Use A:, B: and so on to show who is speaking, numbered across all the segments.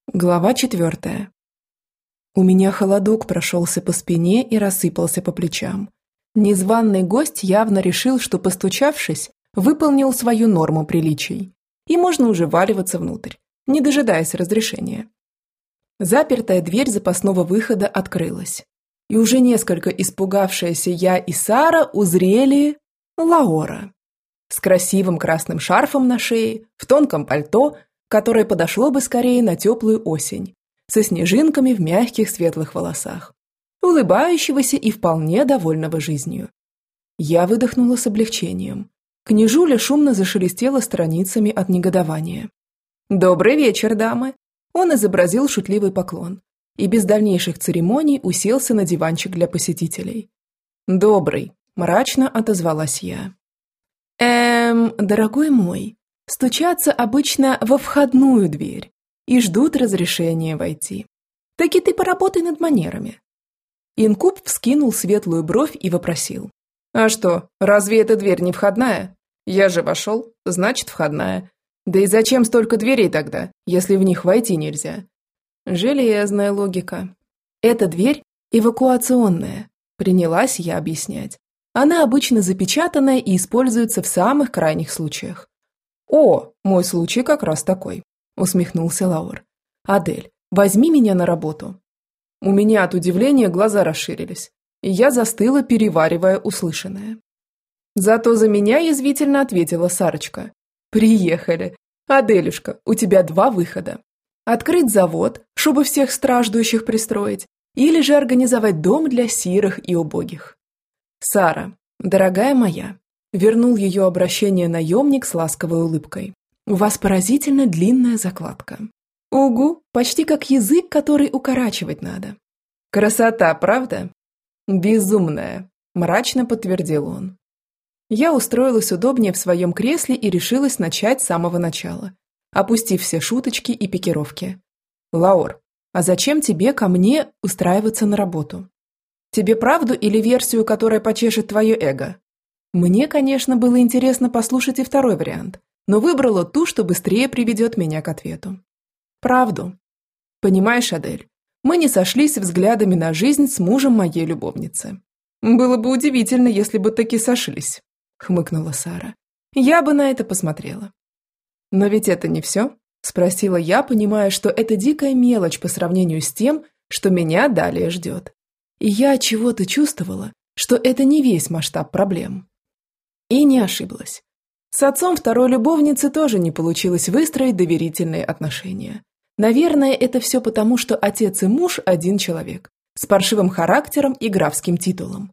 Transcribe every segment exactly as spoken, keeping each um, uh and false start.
A: Глава четвертая. У меня холодок прошелся по спине и рассыпался по плечам. Незваный гость явно решил, что, постучавшись, выполнил свою норму приличий, и можно уже валиваться внутрь, не дожидаясь разрешения. Запертая дверь запасного выхода открылась, и уже несколько испугавшаяся я и Сара узрели Лаора с красивым красным шарфом на шее, в тонком пальто, которое подошло бы скорее на теплую осень, со снежинками в мягких светлых волосах, улыбающегося и вполне довольного жизнью. Я выдохнула с облегчением. Княжуля шумно зашелестела страницами от негодования. «Добрый вечер, дамы!» Он изобразил шутливый поклон и без дальнейших церемоний уселся на диванчик для посетителей. «Добрый!» – мрачно отозвалась я. «Эм, дорогой мой, стучатся обычно во входную дверь и ждут разрешения войти. Так и ты поработай над манерами». Инкуб вскинул светлую бровь и вопросил. «А что, разве эта дверь не входная? Я же вошел, значит, входная. Да и зачем столько дверей тогда, если в них войти нельзя?» Железная логика. «Эта дверь эвакуационная», принялась я объяснять. «Она обычно запечатанная и используется в самых крайних случаях». «О, мой случай как раз такой», – усмехнулся Лаур. «Адель, возьми меня на работу». У меня от удивления глаза расширились, и я застыла, переваривая услышанное. Зато за меня язвительно ответила Сарочка. «Приехали. Аделюшка, у тебя два выхода. Открыть завод, чтобы всех страждущих пристроить, или же организовать дом для сирых и убогих». «Сара, дорогая моя», вернул ее обращение наемник с ласковой улыбкой. «У вас поразительно длинная закладка. Угу, почти как язык, который укорачивать надо». «Красота, правда?» «Безумная», мрачно подтвердил он. Я устроилась удобнее в своем кресле и решилась начать с самого начала, опустив все шуточки и пикировки. «Лаур, а зачем тебе ко мне устраиваться на работу? Тебе правду или версию, которая почешет твое эго?» Мне, конечно, было интересно послушать и второй вариант, но выбрала ту, что быстрее приведет меня к ответу. Правду. Понимаешь, Адель, мы не сошлись взглядами на жизнь с мужем моей любовницы. Было бы удивительно, если бы таки сошлись, хмыкнула Сара. Я бы на это посмотрела. Но ведь это не все, спросила я, понимая, что это дикая мелочь по сравнению с тем, что меня далее ждет. И я чего-то чувствовала, что это не весь масштаб проблем. И не ошиблась. С отцом второй любовницы тоже не получилось выстроить доверительные отношения. Наверное, это все потому, что отец и муж один человек, с паршивым характером и графским титулом.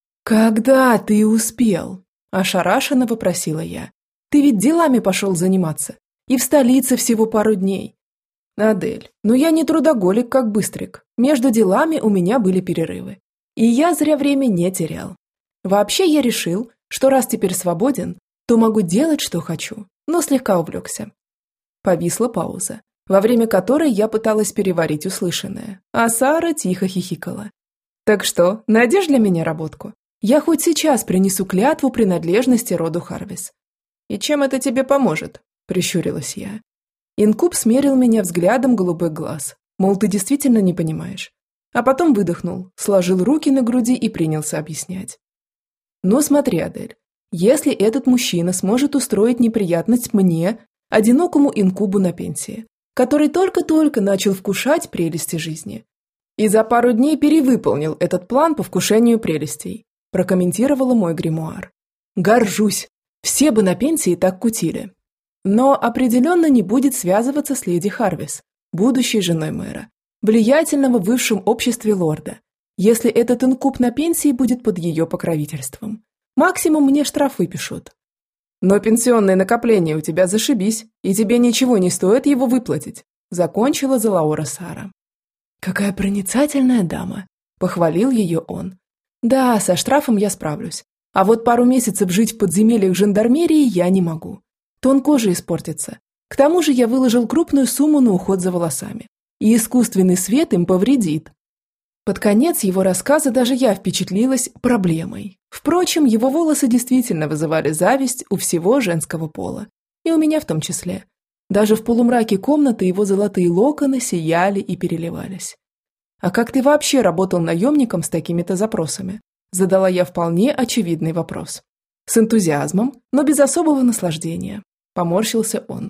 A: «Когда ты успел?» – ошарашенно вопросила я. «Ты ведь делами пошел заниматься, и в столице всего пару дней». «Адель, ну я не трудоголик, как Быстрик. Между делами у меня были перерывы. И я зря время не терял. Вообще я решил, что раз теперь свободен, то могу делать, что хочу, но слегка увлекся». Повисла пауза, во время которой я пыталась переварить услышанное, а Сара тихо хихикала. «Так что, найдешь для меня работку? Я хоть сейчас принесу клятву принадлежности роду Харвис». «И чем это тебе поможет?» – прищурилась я. Инкуб смерил меня взглядом голубых глаз, мол, ты действительно не понимаешь. А потом выдохнул, сложил руки на груди и принялся объяснять. «Ну смотри, Адель, если этот мужчина сможет устроить неприятность мне, одинокому инкубу на пенсии, который только-только начал вкушать прелести жизни, и за пару дней перевыполнил этот план по вкушению прелестей», прокомментировала мой гримуар. «Горжусь, все бы на пенсии так кутили. Но определенно не будет связываться с леди Харвис, будущей женой мэра, влиятельного в высшем обществе лорда, если этот инкуб на пенсии будет под ее покровительством. Максимум мне штраф выпишут. Но пенсионные накопления у тебя зашибись, и тебе ничего не стоит его выплатить», закончила за Лаура Сара. «Какая проницательная дама», похвалил ее он. «Да, со штрафом я справлюсь, а вот пару месяцев жить в подземельях жандармерии я не могу. Тон кожи испортится. К тому же я выложил крупную сумму на уход за волосами, и искусственный свет им повредит». Под конец его рассказа даже я впечатлилась проблемой. Впрочем, его волосы действительно вызывали зависть у всего женского пола, и у меня в том числе. Даже в полумраке комнаты его золотые локоны сияли и переливались. «А как ты вообще работал наемником с такими-то запросами?» Задала я вполне очевидный вопрос. С энтузиазмом, но без особого наслаждения. Поморщился он.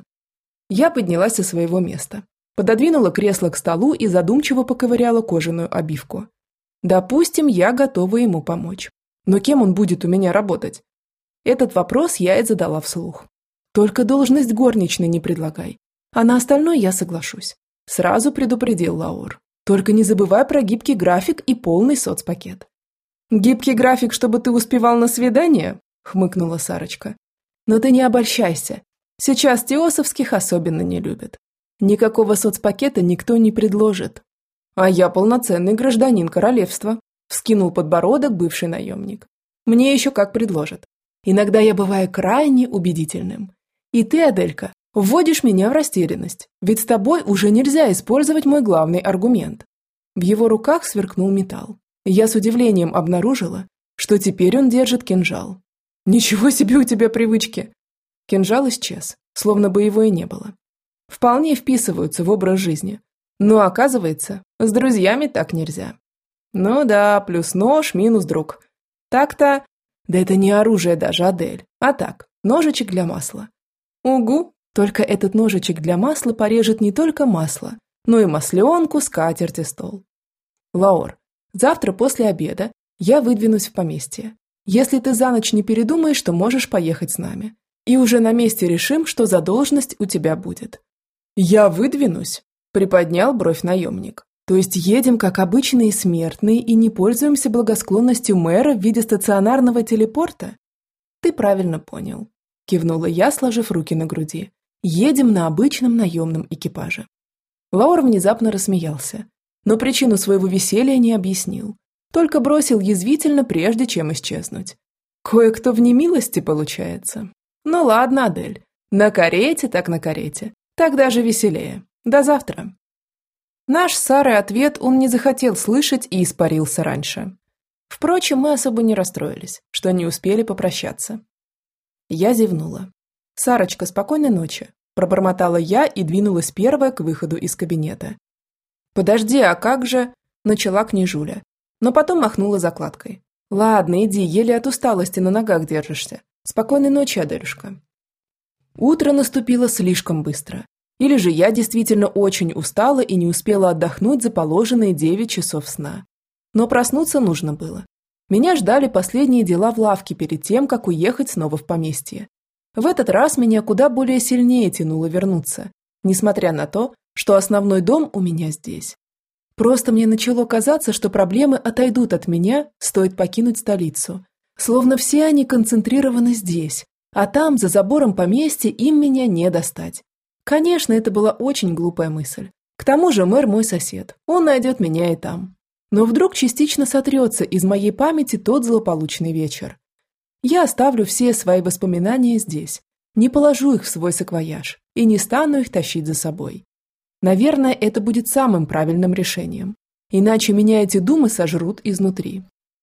A: Я поднялась со своего места, пододвинула кресло к столу и задумчиво поковыряла кожаную обивку. Допустим, я готова ему помочь. Но кем он будет у меня работать? Этот вопрос я и задала вслух. Только должность горничной не предлагай, а на остальное я соглашусь. Сразу предупредил Лаур. Только не забывай про гибкий график и полный соцпакет. «Гибкий график, чтобы ты успевал на свидание?» – хмыкнула Сарочка. «Но ты не обольщайся. Сейчас теосовских особенно не любят. Никакого соцпакета никто не предложит. А я полноценный гражданин королевства», – вскинул подбородок бывший наемник. «Мне еще как предложат. Иногда я бываю крайне убедительным. И ты, Аделька, вводишь меня в растерянность, ведь с тобой уже нельзя использовать мой главный аргумент». В его руках сверкнул металл. Я с удивлением обнаружила, что теперь он держит кинжал. «Ничего себе у тебя привычки!» Кинжал исчез, словно бы его и не было. Вполне вписываются в образ жизни. Но, оказывается, с друзьями так нельзя. Ну да, плюс нож, минус друг. Так-то... Да это не оружие даже, Адель, а так, ножичек для масла. Угу, только этот ножичек для масла порежет не только масло, но и масленку, скатерть и стол. Лаур, завтра после обеда я выдвинусь в поместье. Если ты за ночь не передумаешь, то можешь поехать с нами. И уже на месте решим, что за должность у тебя будет». «Я выдвинусь?» – приподнял бровь наемник. «То есть едем как обычные смертные и не пользуемся благосклонностью мэра в виде стационарного телепорта?» «Ты правильно понял», – кивнула я, сложив руки на груди. «Едем на обычном наемном экипаже». Лаур внезапно рассмеялся, но причину своего веселья не объяснил. Только бросил язвительно, прежде чем исчезнуть. Кое-кто в немилости получается. Ну ладно, Адель, на карете так на карете. Так даже веселее. До завтра. Наш с Сарой ответ он не захотел слышать и испарился раньше. Впрочем, мы особо не расстроились, что не успели попрощаться. Я зевнула. «Сарочка, спокойной ночи», – пробормотала я и двинулась первая к выходу из кабинета. «Подожди, а как же?» – начала княжуля, но потом махнула закладкой. «Ладно, иди, еле от усталости на ногах держишься. Спокойной ночи, Аделюшка». Утро наступило слишком быстро. Или же я действительно очень устала и не успела отдохнуть за положенные девять часов сна. Но проснуться нужно было. Меня ждали последние дела в лавке перед тем, как уехать снова в поместье. В этот раз меня куда более сильнее тянуло вернуться, несмотря на то, что основной дом у меня здесь. Просто мне начало казаться, что проблемы отойдут от меня, стоит покинуть столицу. Словно все они концентрированы здесь, а там, за забором поместья, им меня не достать. Конечно, это была очень глупая мысль. К тому же мэр мой сосед, он найдет меня и там. Но вдруг частично сотрется из моей памяти тот злополучный вечер. Я оставлю все свои воспоминания здесь, не положу их в свой саквояж и не стану их тащить за собой. Наверное, это будет самым правильным решением. Иначе меня эти думы сожрут изнутри.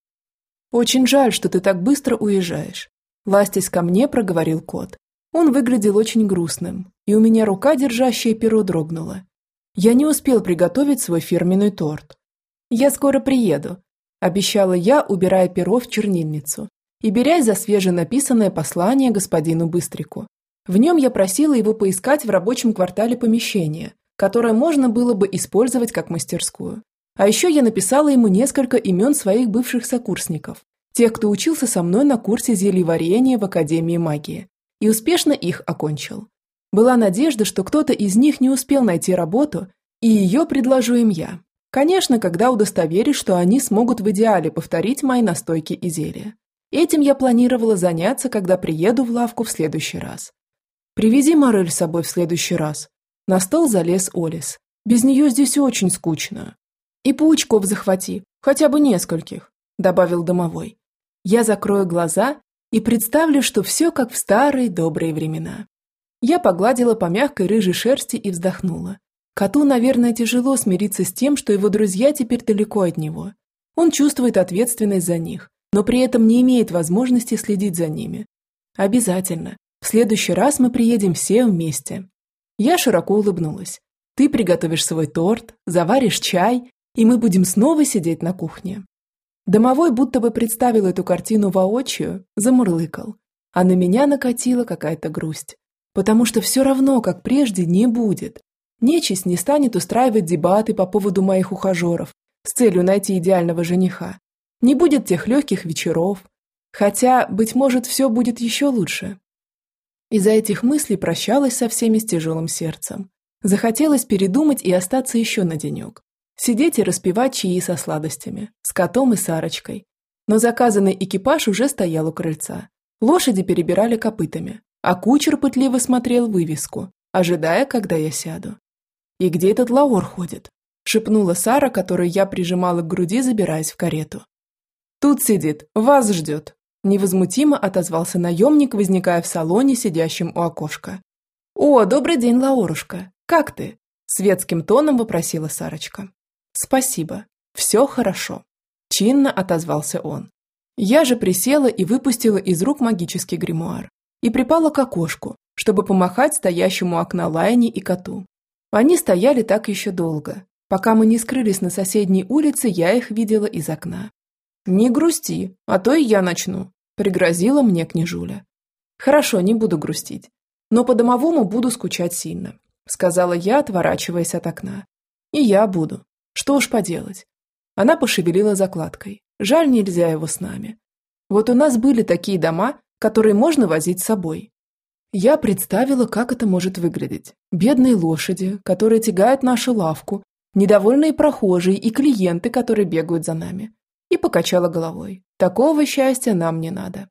A: «Очень жаль, что ты так быстро уезжаешь», – ластясь ко мне, проговорил кот. Он выглядел очень грустным, и у меня рука, держащая перо, дрогнула. Я не успел приготовить свой фирменный торт. «Я скоро приеду», – обещала я, убирая перо в чернильницу и берясь за свеженаписанное послание господину Быстрику. В нем я просила его поискать в рабочем квартале помещение, которое можно было бы использовать как мастерскую. А еще я написала ему несколько имен своих бывших сокурсников, тех, кто учился со мной на курсе зельеварения в Академии магии, и успешно их окончил. Была надежда, что кто-то из них не успел найти работу, и ее предложу им я. Конечно, когда удостоверюсь, что они смогут в идеале повторить мои настойки и зелья. Этим я планировала заняться, когда приеду в лавку в следующий раз. «Привези Морель с собой в следующий раз». На стол залез Олис. «Без нее здесь очень скучно». «И паучков захвати, хотя бы нескольких», – добавил домовой. «Я закрою глаза и представлю, что все как в старые добрые времена». Я погладила по мягкой рыжей шерсти и вздохнула. Коту, наверное, тяжело смириться с тем, что его друзья теперь далеко от него. Он чувствует ответственность за них, но при этом не имеет возможности следить за ними. Обязательно. В следующий раз мы приедем все вместе. Я широко улыбнулась. Ты приготовишь свой торт, заваришь чай, и мы будем снова сидеть на кухне. Домовой будто бы представил эту картину воочию, замурлыкал. А на меня накатила какая-то грусть. Потому что все равно, как прежде, не будет. Нечисть не станет устраивать дебаты по поводу моих ухажеров с целью найти идеального жениха. Не будет тех легких вечеров. Хотя, быть может, все будет еще лучше. Из-за этих мыслей прощалась со всеми с тяжелым сердцем. Захотелось передумать и остаться еще на денек. Сидеть и распивать чаи со сладостями, с котом и Сарочкой. Но заказанный экипаж уже стоял у крыльца. Лошади перебирали копытами, а кучер пытливо смотрел вывеску, ожидая, когда я сяду. «И где этот Лаор ходит?» – шепнула Сара, которую я прижимала к груди, забираясь в карету. «Тут сидит, вас ждет», – невозмутимо отозвался наемник, возникая в салоне, сидящем у окошка. «О, добрый день, Лаорушка, как ты?» – светским тоном вопросила Сарочка. «Спасибо, все хорошо», – чинно отозвался он. Я же присела и выпустила из рук магический гримуар и припала к окошку, чтобы помахать стоящему у окна Лайне и коту. Они стояли так еще долго. Пока мы не скрылись на соседней улице, я их видела из окна. «Не грусти, а то и я начну», – пригрозила мне княжуля. «Хорошо, не буду грустить, но по домовому буду скучать сильно», – сказала я, отворачиваясь от окна. «И я буду. Что уж поделать». Она пошевелила закладкой. Жаль, нельзя его с нами. Вот у нас были такие дома, которые можно возить с собой. Я представила, как это может выглядеть. Бедные лошади, которые тягают нашу лавку, недовольные прохожие и клиенты, которые бегают за нами. И покачала головой. Такого счастья нам не надо.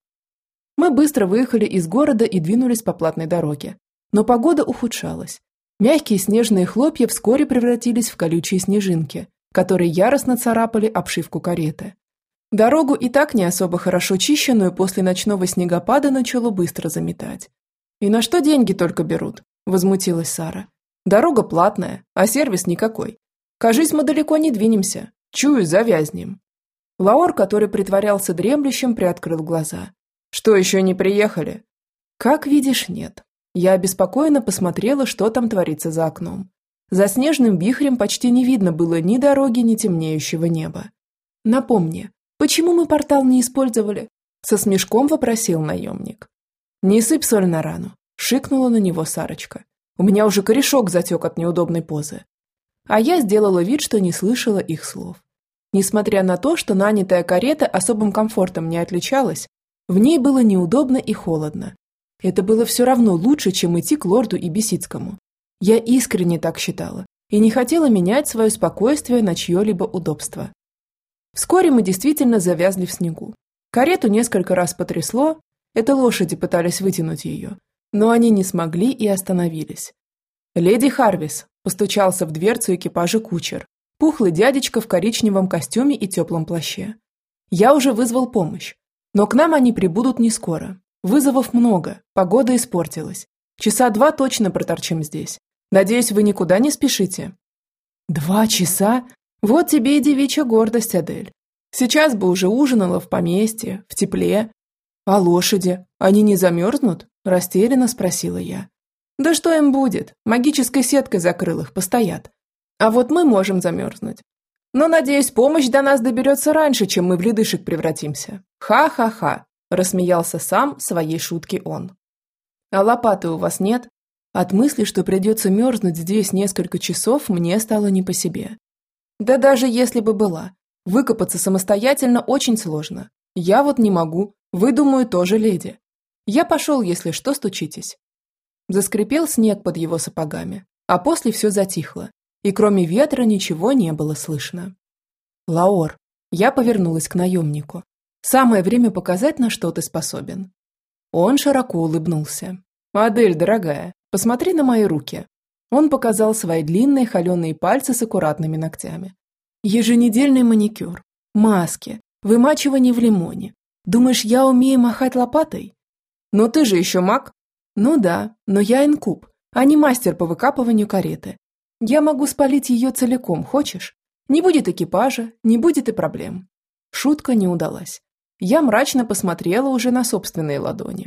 A: Мы быстро выехали из города и двинулись по платной дороге. Но погода ухудшалась. Мягкие снежные хлопья вскоре превратились в колючие снежинки, которые яростно царапали обшивку кареты. Дорогу и так не особо хорошо чищенную после ночного снегопада начало быстро заметать. «И на что деньги только берут?» – возмутилась Сара. «Дорога платная, а сервис никакой. Кажись, мы далеко не двинемся. Чую, завязнем». Лаор, который притворялся дремлющим, приоткрыл глаза. «Что, еще не приехали?» «Как видишь, нет». Я обеспокоенно посмотрела, что там творится за окном. За снежным вихрем почти не видно было ни дороги, ни темнеющего неба. «Напомни, почему мы портал не использовали?» – со смешком вопросил наемник. «Не сыпь соль на рану», – шикнула на него Сарочка. «У меня уже корешок затек от неудобной позы». А я сделала вид, что не слышала их слов. Несмотря на то, что нанятая карета особым комфортом не отличалась, в ней было неудобно и холодно. Это было все равно лучше, чем идти к лорду и Бесицкому. Я искренне так считала и не хотела менять свое спокойствие на чье-либо удобство. Вскоре мы действительно завязли в снегу. Карету несколько раз потрясло, это лошади пытались вытянуть ее, но они не смогли и остановились. «Леди Харвис», – постучался в дверцу экипажа кучер, пухлый дядечка в коричневом костюме и теплом плаще. «Я уже вызвал помощь, но к нам они прибудут не скоро. Вызовов много, погода испортилась. Часа два точно проторчим здесь. Надеюсь, вы никуда не спешите». «Два часа? Вот тебе и девичья гордость, Адель. Сейчас бы уже ужинала в поместье, в тепле». «А лошади? Они не замерзнут?» – растерянно спросила я. «Да что им будет? Магической сеткой закрыл их, постоят. А вот мы можем замерзнуть. Но, надеюсь, помощь до нас доберется раньше, чем мы в ледышек превратимся. Ха-ха-ха!» – рассмеялся сам своей шутки он. «А лопаты у вас нет?» От мысли, что придется мерзнуть здесь несколько часов, мне стало не по себе. Да даже если бы была, выкопаться самостоятельно очень сложно. Я вот не могу, вы, думаю, тоже леди. Я пошел, если что, стучитесь». Заскрипел снег под его сапогами, а после все затихло, и кроме ветра ничего не было слышно. «Лаор», я повернулась к наемнику. «Самое время показать, на что ты способен». Он широко улыбнулся. «Адель, дорогая, посмотри на мои руки». Он показал свои длинные холеные пальцы с аккуратными ногтями. «Еженедельный маникюр, маски, вымачивание в лимоне. Думаешь, я умею махать лопатой?» «Но ты же еще маг». «Ну да, но я инкуб, а не мастер по выкапыванию кареты. Я могу спалить ее целиком, хочешь? Не будет экипажа, не будет и проблем». Шутка не удалась. Я мрачно посмотрела уже на собственные ладони.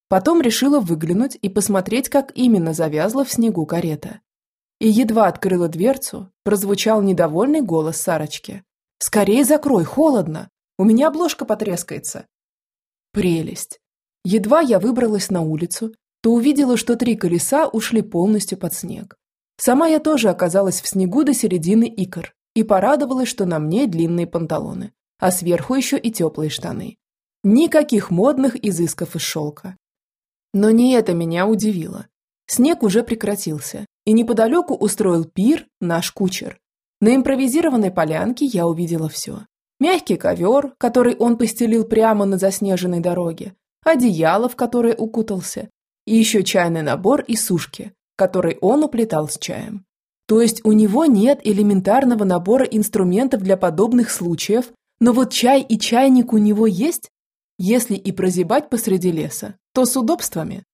A: Потом решила выглянуть и посмотреть, как именно завязла в снегу карета. И едва открыла дверцу, прозвучал недовольный голос Сарочки. «Скорей закрой, холодно! У меня обложка потрескается!» Прелесть! Едва я выбралась на улицу, то увидела, что три колеса ушли полностью под снег. Сама я тоже оказалась в снегу до середины икр и порадовалась, что на мне длинные панталоны, а сверху еще и теплые штаны. Никаких модных изысков из шелка. Но не это меня удивило. Снег уже прекратился, и неподалеку устроил пир наш кучер. На импровизированной полянке я увидела все. Мягкий ковер, который он постелил прямо на заснеженной дороге, одеяло, в которое укутался, и еще чайный набор и сушки, который он уплетал с чаем. То есть у него нет элементарного набора инструментов для подобных случаев, но вот чай и чайник у него есть? Если и прозябать посреди леса, то с удобствами.